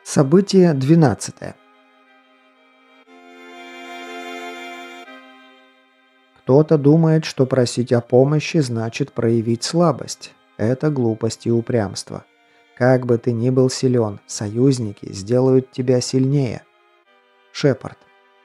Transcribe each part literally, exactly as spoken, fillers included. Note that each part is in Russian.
Событие двенадцатое. Кто-то думает, что просить о помощи значит проявить слабость. Это глупость и упрямство. Как бы ты ни был силен, союзники сделают тебя сильнее. Шепард.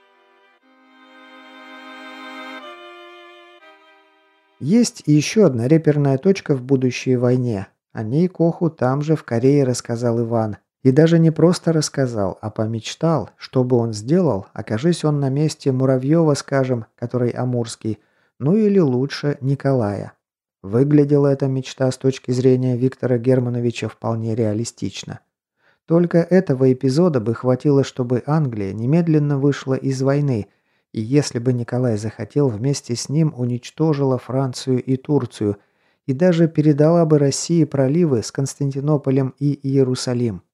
Есть еще одна реперная точка в будущей войне. О ней Коху там же в Корее рассказал Иван. И даже не просто рассказал, а помечтал, что бы он сделал, окажись он на месте Муравьева, скажем, который амурский, ну или лучше Николая. Выглядела эта мечта с точки зрения Виктора Германовича вполне реалистично. Только этого эпизода бы хватило, чтобы Англия немедленно вышла из войны, и если бы Николай захотел, вместе с ним уничтожила Францию и Турцию, и даже передала бы России проливы с Константинополем и Иерусалим.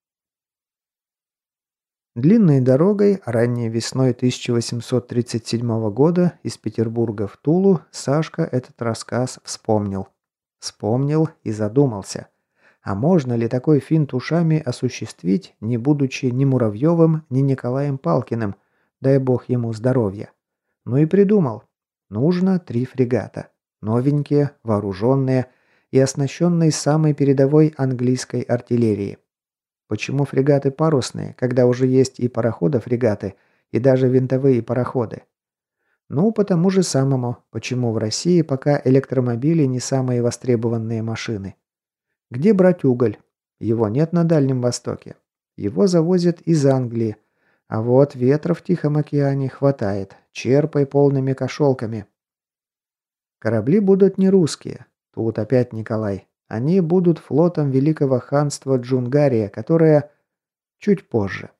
Длинной дорогой ранней весной тысяча восемьсот тридцать седьмого года из Петербурга в Тулу Сашка этот рассказ вспомнил. Вспомнил и задумался. А можно ли такой финт ушами осуществить, не будучи ни Муравьевым, ни Николаем Палкиным, дай бог ему здоровья? Ну и придумал. Нужно три фрегата. Новенькие, вооруженные и оснащенные самой передовой английской артиллерией. Почему фрегаты парусные, когда уже есть и пароходы-фрегаты, и даже винтовые пароходы? Ну, по тому же самому, почему в России пока электромобили не самые востребованные машины. Где брать уголь? Его нет на Дальнем Востоке. Его завозят из Англии. А вот ветра в Тихом океане хватает. Черпай полными кошелками. Корабли будут не русские. Тут опять Николай. Они будут флотом Великого ханства Джунгария, которое чуть позже.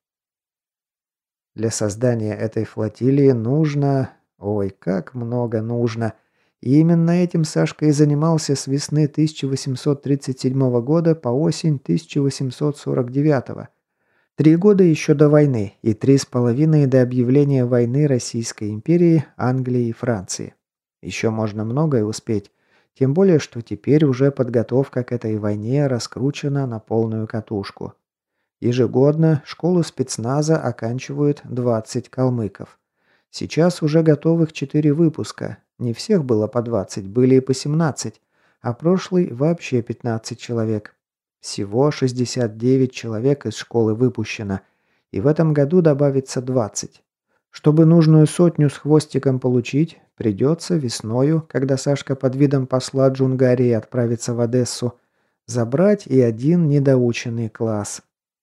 Для создания этой флотилии нужно... Ой, как много нужно. И именно этим Сашка и занимался с весны тысяча восемьсот тридцать седьмого года по осень тысяча восемьсот сорок девятого. Три года еще до войны и три с половиной до объявления войны Российской империи, Англии и Франции. Еще можно многое успеть. Тем более, что теперь уже подготовка к этой войне раскручена на полную катушку. Ежегодно школу спецназа оканчивают двадцать калмыков. Сейчас уже готовых четыре выпуска. Не всех было по двадцать, были и по семнадцать, а прошлый вообще пятнадцать человек. Всего шестьдесят девять человек из школы выпущено, и в этом году добавится двадцать. Чтобы нужную сотню с хвостиком получить, придется весною, когда Сашка под видом посла Джунгарии отправится в Одессу, забрать и один недоученный класс.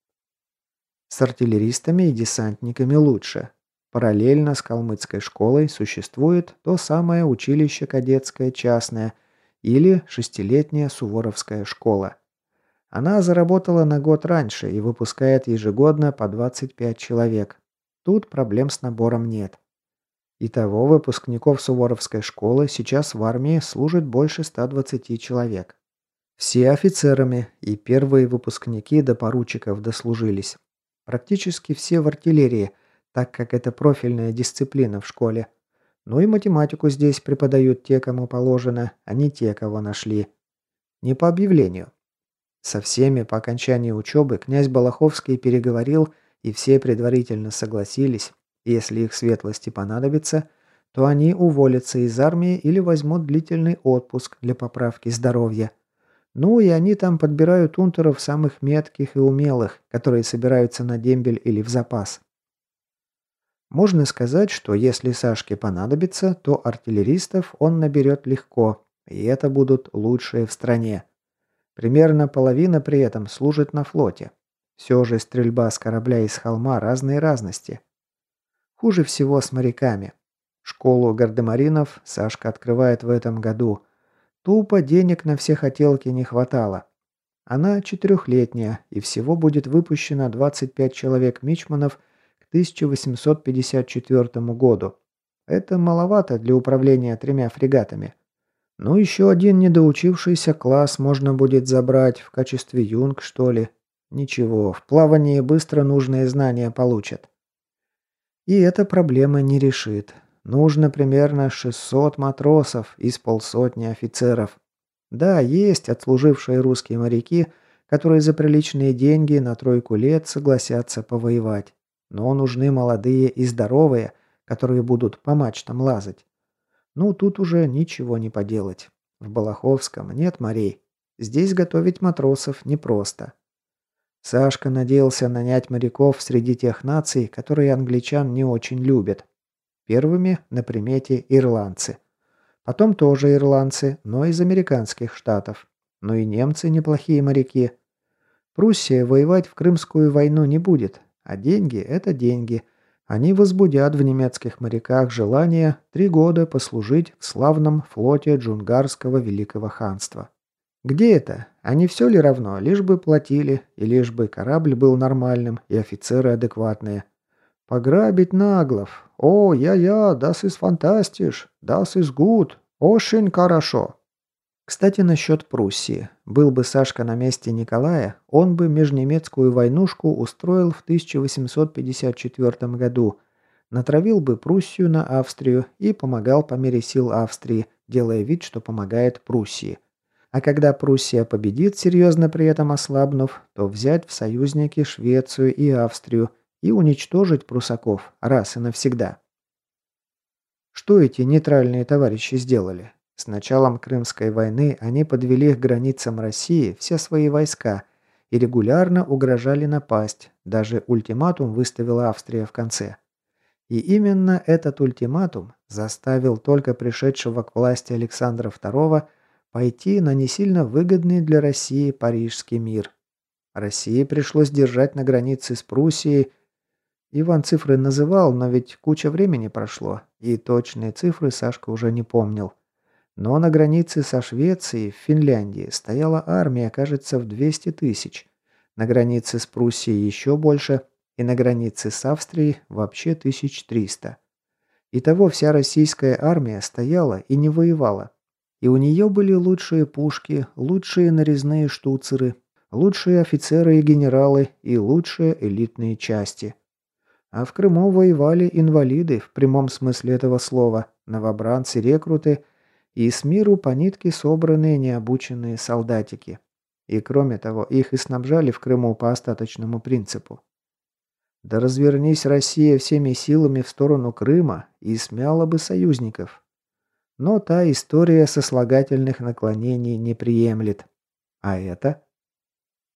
С артиллеристами и десантниками лучше. Параллельно с калмыцкой школой существует то самое училище кадетское частное или шестилетняя Суворовская школа. Она заработала на год раньше и выпускает ежегодно по двадцать пять человек. Тут проблем с набором нет. Итого выпускников Суворовской школы сейчас в армии служит больше ста двадцати человек. Все офицерами, и первые выпускники до поручиков дослужились. Практически все в артиллерии, так как это профильная дисциплина в школе. Ну и математику здесь преподают те, кому положено, а не те, кого нашли. Не по объявлению. Со всеми по окончании учебы князь Балаховский переговорил, и все предварительно согласились, если их светлости понадобится, то они уволятся из армии или возьмут длительный отпуск для поправки здоровья. Ну и они там подбирают унтеров самых метких и умелых, которые собираются на дембель или в запас. Можно сказать, что если Сашке понадобится, то артиллеристов он наберет легко, и это будут лучшие в стране. Примерно половина при этом служит на флоте. Все же стрельба с корабля из холма разной разности. Хуже всего с моряками. Школу гардемаринов Сашка открывает в этом году. Тупо денег на все хотелки не хватало. Она четырехлетняя, и всего будет выпущено двадцать пять человек-мичманов к тысяча восемьсот пятьдесят четвёртому году. Это маловато для управления тремя фрегатами. Ну, еще один недоучившийся класс можно будет забрать в качестве юнг, что ли. Ничего, в плавании быстро нужные знания получат. И эта проблема не решит. Нужно примерно шестьсот матросов из полсотни офицеров. Да, есть отслужившие русские моряки, которые за приличные деньги на тройку лет согласятся повоевать. Но нужны молодые и здоровые, которые будут по мачтам лазать. Ну, тут уже ничего не поделать. В Балаховском нет морей. Здесь готовить матросов непросто. Сашка надеялся нанять моряков среди тех наций, которые англичан не очень любят. Первыми на примете ирландцы. Потом тоже ирландцы, но из американских штатов. Но и немцы неплохие моряки. Пруссия воевать в Крымскую войну не будет, а деньги – это деньги. Они возбудят в немецких моряках желание три года послужить в славном флоте Джунгарского Великого Ханства. Где это? А не все ли равно, лишь бы платили, и лишь бы корабль был нормальным, и офицеры адекватные. Пограбить наглов. О, я-я, das ist fantastisch, das ist gut, очень хорошо. Кстати, насчет Пруссии. Был бы Сашка на месте Николая, он бы межнемецкую войнушку устроил в тысяча восемьсот пятьдесят четвёртом году, натравил бы Пруссию на Австрию и помогал по мере сил Австрии, делая вид, что помогает Пруссии. А когда Пруссия победит, серьезно при этом ослабнув, то взять в союзники Швецию и Австрию и уничтожить прусаков раз и навсегда. Что эти нейтральные товарищи сделали? С началом Крымской войны они подвели к границам России все свои войска и регулярно угрожали напасть, даже ультиматум выставила Австрия в конце. И именно этот ультиматум заставил только пришедшего к власти Александра второго пойти на не сильно выгодный для России Парижский мир. России пришлось держать на границе с Пруссией. Иван цифры называл, но ведь куча времени прошло, и точные цифры Сашка уже не помнил. Но на границе со Швецией в Финляндии стояла армия, кажется, в двести тысяч. На границе с Пруссией еще больше, и на границе с Австрией вообще тысяч триста. Итого вся российская армия стояла и не воевала. И у нее были лучшие пушки, лучшие нарезные штуцеры, лучшие офицеры и генералы и лучшие элитные части. А в Крыму воевали инвалиды в прямом смысле этого слова, новобранцы-рекруты и с миру по нитке собранные необученные солдатики. И кроме того, их и снабжали в Крыму по остаточному принципу. Да развернись Россия всеми силами в сторону Крыма и смяла бы союзников. Но та история сослагательных наклонений не приемлет. А это?